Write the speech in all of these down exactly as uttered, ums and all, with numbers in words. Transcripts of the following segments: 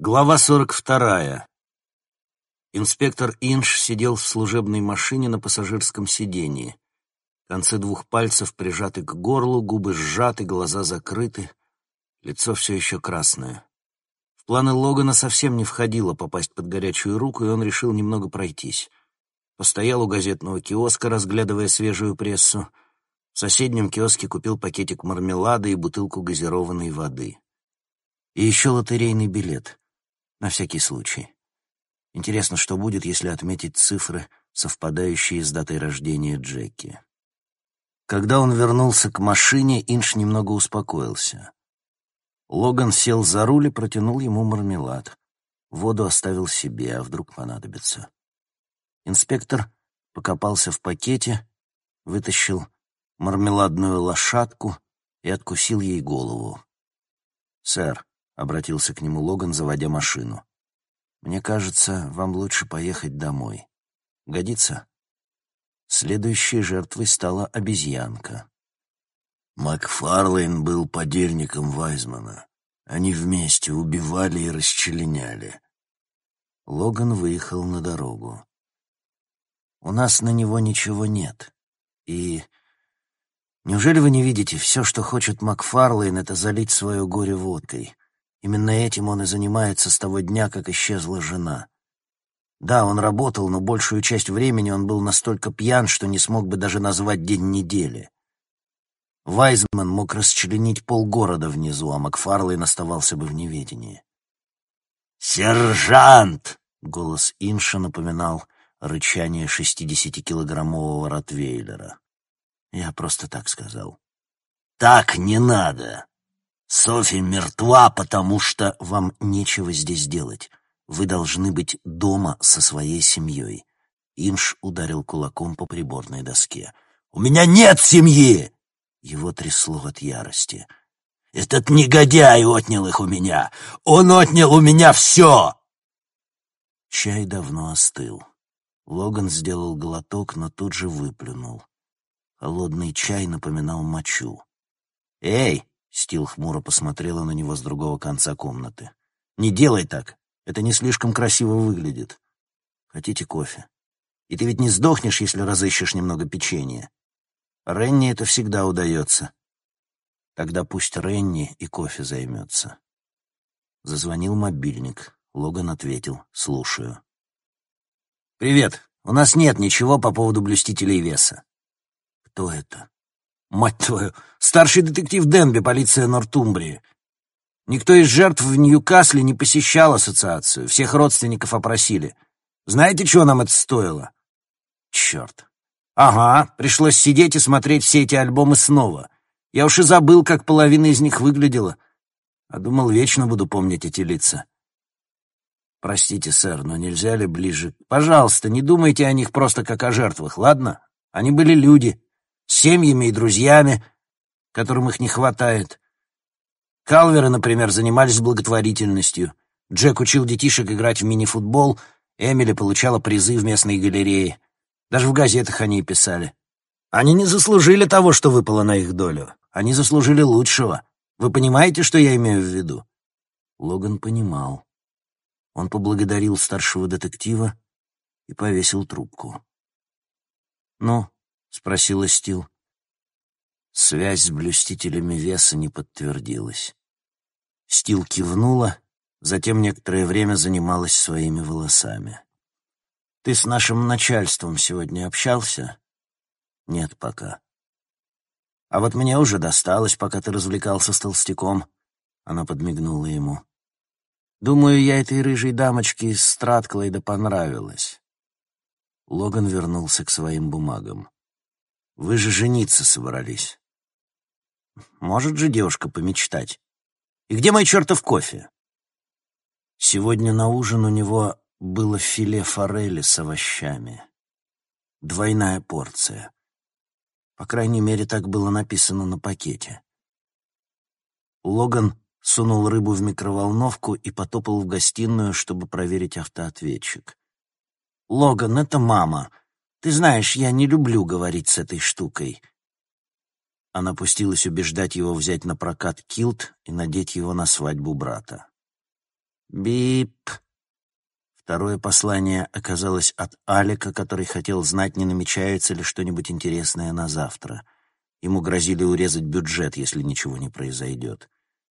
Глава сорок вторая. Инспектор Инш сидел в служебной машине на пассажирском сидении. Концы двух пальцев прижаты к горлу, губы сжаты, глаза закрыты, лицо все еще красное. В планы Логана совсем не входило попасть под горячую руку, и он решил немного пройтись. Постоял у газетного киоска, разглядывая свежую прессу. В соседнем киоске купил пакетик мармелада и бутылку газированной воды. И еще лотерейный билет. На всякий случай. Интересно, что будет, если отметить цифры, совпадающие с датой рождения Джеки. Когда он вернулся к машине, Инш немного успокоился. Логан сел за руль и протянул ему мармелад. Воду оставил себе, а вдруг понадобится. Инспектор покопался в пакете, вытащил мармеладную лошадку и откусил ей голову. «Сэр», — обратился к нему Логан, заводя машину, — «мне кажется, вам лучше поехать домой. Годится?» Следующей жертвой стала обезьянка. Макфарлейн был подельником Вайзмана. Они вместе убивали и расчленяли. Логан выехал на дорогу. «У нас на него ничего нет. И неужели вы не видите, все, что хочет Макфарлейн, это залить свое горе водкой? Именно этим он и занимается с того дня, как исчезла жена. Да, он работал, но большую часть времени он был настолько пьян, что не смог бы даже назвать день недели. Вайзман мог расчленить полгорода внизу, а Макфарлейн оставался бы в неведении». «Сержант!» — голос Инша напоминал рычание шестидесятикилограммового ротвейлера. Я просто так сказал. «Так не надо. Софи мертва, потому что вам нечего здесь делать. Вы должны быть дома со своей семьей». Инш ударил кулаком по приборной доске. «У меня нет семьи!» Его трясло от ярости. «Этот негодяй отнял их у меня! Он отнял у меня все!» Чай давно остыл. Логан сделал глоток, но тут же выплюнул. Холодный чай напоминал мочу. «Эй!» — Стил хмуро посмотрела на него с другого конца комнаты. «Не делай так! Это не слишком красиво выглядит. Хотите кофе? И ты ведь не сдохнешь, если разыщешь немного печенья. Ренни это всегда удается. Тогда пусть Ренни и кофе займется». Зазвонил мобильник. Логан ответил: «Слушаю». «Привет. У нас нет ничего по поводу блюстителей веса». «Кто это?» «Мать твою! Старший детектив Денби, полиция Нортумбрии. Никто из жертв в Ньюкасле не посещал ассоциацию. Всех родственников опросили. Знаете, чего нам это стоило?» «Черт. Ага, пришлось сидеть и смотреть все эти альбомы снова. Я уж и забыл, как половина из них выглядела. А думал, вечно буду помнить эти лица. Простите, сэр, но нельзя ли ближе? Пожалуйста, не думайте о них просто как о жертвах, ладно? Они были люди, с семьями и друзьями, которым их не хватает. Калверы, например, занимались благотворительностью. Джек учил детишек играть в мини-футбол, Эмили получала призы в местной галерее. Даже в газетах они и писали. Они не заслужили того, что выпало на их долю. Они заслужили лучшего. Вы понимаете, что я имею в виду?» Логан понимал. Он поблагодарил старшего детектива и повесил трубку. «Ну?» — спросила Стил. Связь с блюстителями веса не подтвердилась. Стил кивнула, затем некоторое время занималась своими волосами. «Ты с нашим начальством сегодня общался?» «Нет пока». «А вот мне уже досталось, пока ты развлекался с толстяком». Она подмигнула ему. «Думаю, я этой рыжей дамочке из Стратклейда понравилась». Логан вернулся к своим бумагам. «Вы же жениться собрались. Может же девушка помечтать. И где мой чертов кофе?» Сегодня на ужин у него было филе форели с овощами. Двойная порция. По крайней мере, так было написано на пакете. Логан сунул рыбу в микроволновку и потопал в гостиную, чтобы проверить автоответчик. «Логан, это мама. Ты знаешь, я не люблю говорить с этой штукой». Она пустилась убеждать его взять на прокат килт и надеть его на свадьбу брата. Бип. Второе послание оказалось от Алика, который хотел знать, не намечается ли что-нибудь интересное на завтра. Ему грозили урезать бюджет, если ничего не произойдет.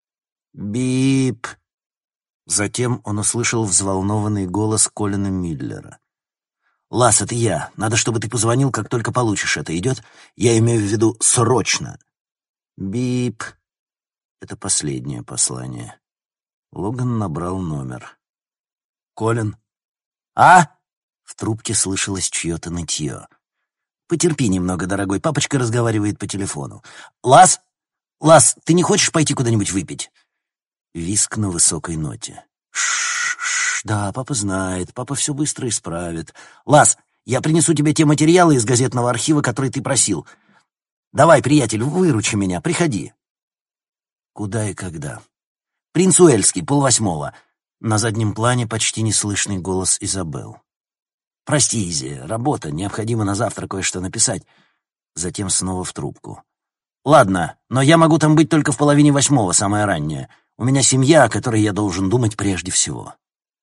Бип. Затем он услышал взволнованный голос Колина Миллера. «Лас, это я. Надо, чтобы ты позвонил, как только получишь это. Идет? Я имею в виду срочно». Бип. Это последнее послание. Логан набрал номер. «Колин?» «А?» В трубке слышалось чье-то нытье. «Потерпи немного, дорогой. Папочка разговаривает по телефону. Лас? Лас, ты не хочешь пойти куда-нибудь выпить?» Виск на высокой ноте. «Ш-ш-ш, да, папа знает. Папа все быстро исправит. Лас, я принесу тебе те материалы из газетного архива, которые ты просил. Давай, приятель, выручи меня. Приходи». Куда и когда? «Принц Уэльский, полвосьмого». На заднем плане почти неслышный голос Изабел. «Прости, Изи, работа, необходимо на завтра кое-что написать». Затем снова в трубку. «Ладно, но я могу там быть только в половине восьмого, самое раннее. У меня семья, о которой я должен думать прежде всего».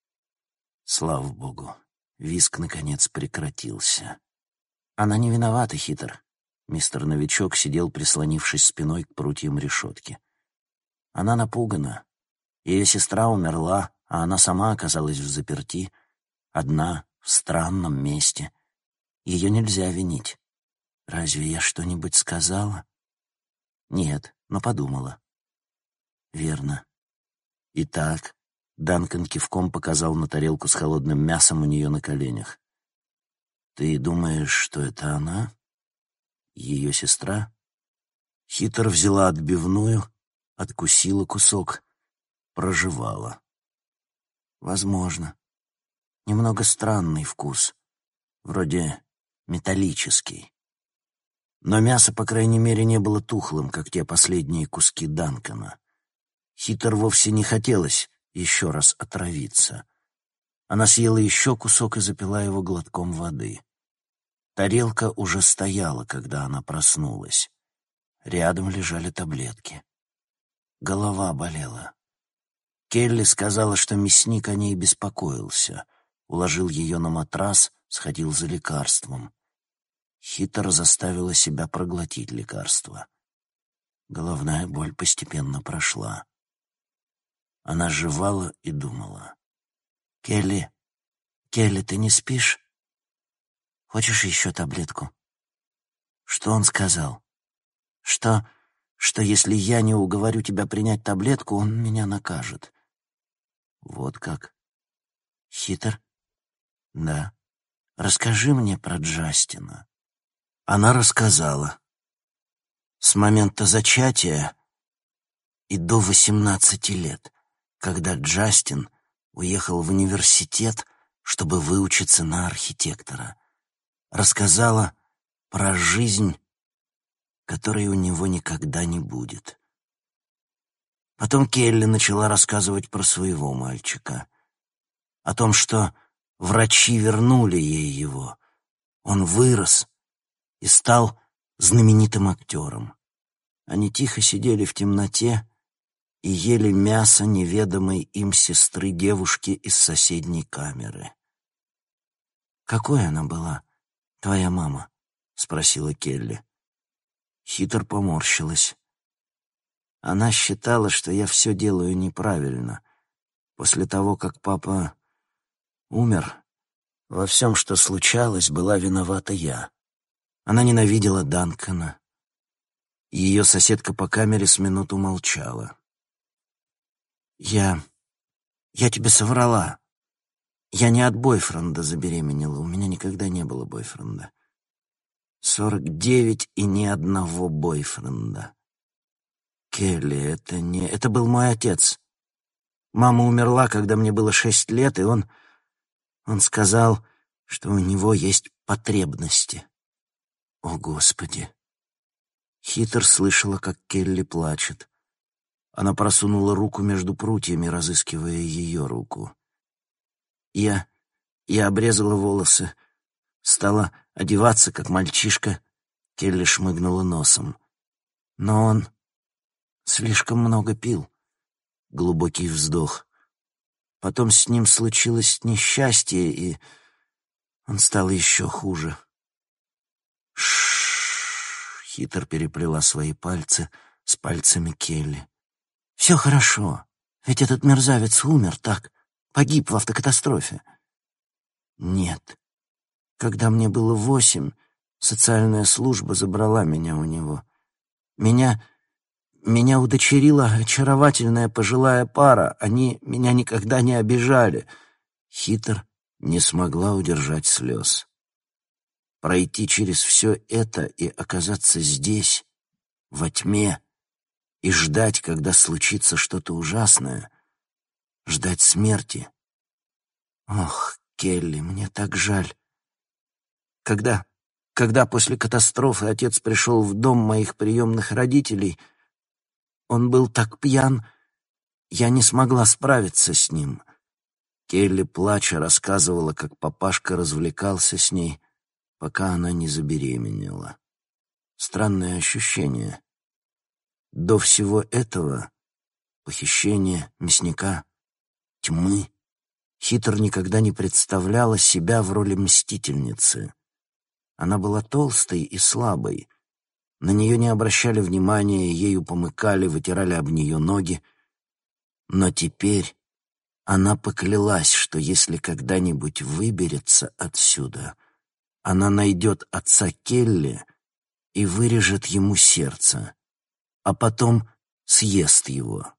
Слава богу, визг наконец прекратился. Она не виновата, Хитр. Мистер Новичок сидел, прислонившись спиной к прутьям решетки. Она напугана. Ее сестра умерла, а она сама оказалась в заперти, одна, в странном месте. Ее нельзя винить. Разве я что-нибудь сказала? Нет, но подумала. Верно. Итак, Данкан кивком показал на тарелку с холодным мясом у нее на коленях. Ты думаешь, что это она? Ее сестра? Хитр взяла отбивную, откусила кусок, прожевала. Возможно. Немного странный вкус, вроде металлический. Но мясо, по крайней мере, не было тухлым, как те последние куски Данкана. Хитр вовсе не хотелось еще раз отравиться. Она съела еще кусок и запила его глотком воды. Тарелка уже стояла, когда она проснулась. Рядом лежали таблетки. Голова болела. Келли сказала, что мясник о ней беспокоился. Уложил ее на матрас, сходил за лекарством. Хитр заставила себя проглотить лекарство. Головная боль постепенно прошла. Она жевала и думала. «Келли, Келли, ты не спишь? Хочешь еще таблетку?» Что он сказал? Что, что если я не уговорю тебя принять таблетку, он меня накажет. Вот как? Хитр? Да. Расскажи мне про Джастина. Она рассказала. С момента зачатия и до восемнадцати лет, когда Джастин уехал в университет, чтобы выучиться на архитектора. Рассказала про жизнь, которой у него никогда не будет. Потом Келли начала рассказывать про своего мальчика. О том, что врачи вернули ей его. Он вырос и стал знаменитым актером. Они тихо сидели в темноте и ели мясо неведомой им сестры девушки из соседней камеры. «Какой она была, твоя мама?» — спросила Келли. Хитр поморщилась. Она считала, что я все делаю неправильно. После того, как папа умер, во всем, что случалось, была виновата я. Она ненавидела Данкана. Ее соседка по камере с минуту молчала. «Я... я тебе соврала. Я не от бойфренда забеременела, у меня никогда не было бойфренда. Сорок девять и ни одного бойфренда. Келли, это не... это был мой отец. Мама умерла, когда мне было шесть лет, и он... он сказал, что у него есть потребности. О, Господи!» Хитр слышала, как Келли плачет. Она просунула руку между прутьями, разыскивая ее руку. Я... я обрезала волосы, стала одеваться, как мальчишка. Келли шмыгнула носом. Но он слишком много пил. Глубокий вздох. Потом с ним случилось несчастье, и он стал еще хуже. Ш-ш-ш, Хитр переплела свои пальцы с пальцами Келли. «Все хорошо, ведь этот мерзавец умер, так? Погиб в автокатастрофе». «Нет. Когда мне было восемь, социальная служба забрала меня у него. Меня... меня удочерила очаровательная пожилая пара. Они меня никогда не обижали». Хитр не смогла удержать слез. Пройти через все это и оказаться здесь, во тьме, и ждать, когда случится что-то ужасное, ждать смерти. Ох, Келли, мне так жаль. Когда, когда после катастрофы отец пришел в дом моих приемных родителей, он был так пьян, я не смогла справиться с ним. Келли, плача, рассказывала, как папашка развлекался с ней, пока она не забеременела. Странное ощущение. До всего этого — похищения, мясника, тьмы — Хитр никогда не представляла себя в роли мстительницы. Она была толстой и слабой. На нее не обращали внимания, ею помыкали, вытирали об нее ноги. Но теперь она поклялась, что если когда-нибудь выберется отсюда, она найдет отца Келли и вырежет ему сердце, а потом съест его.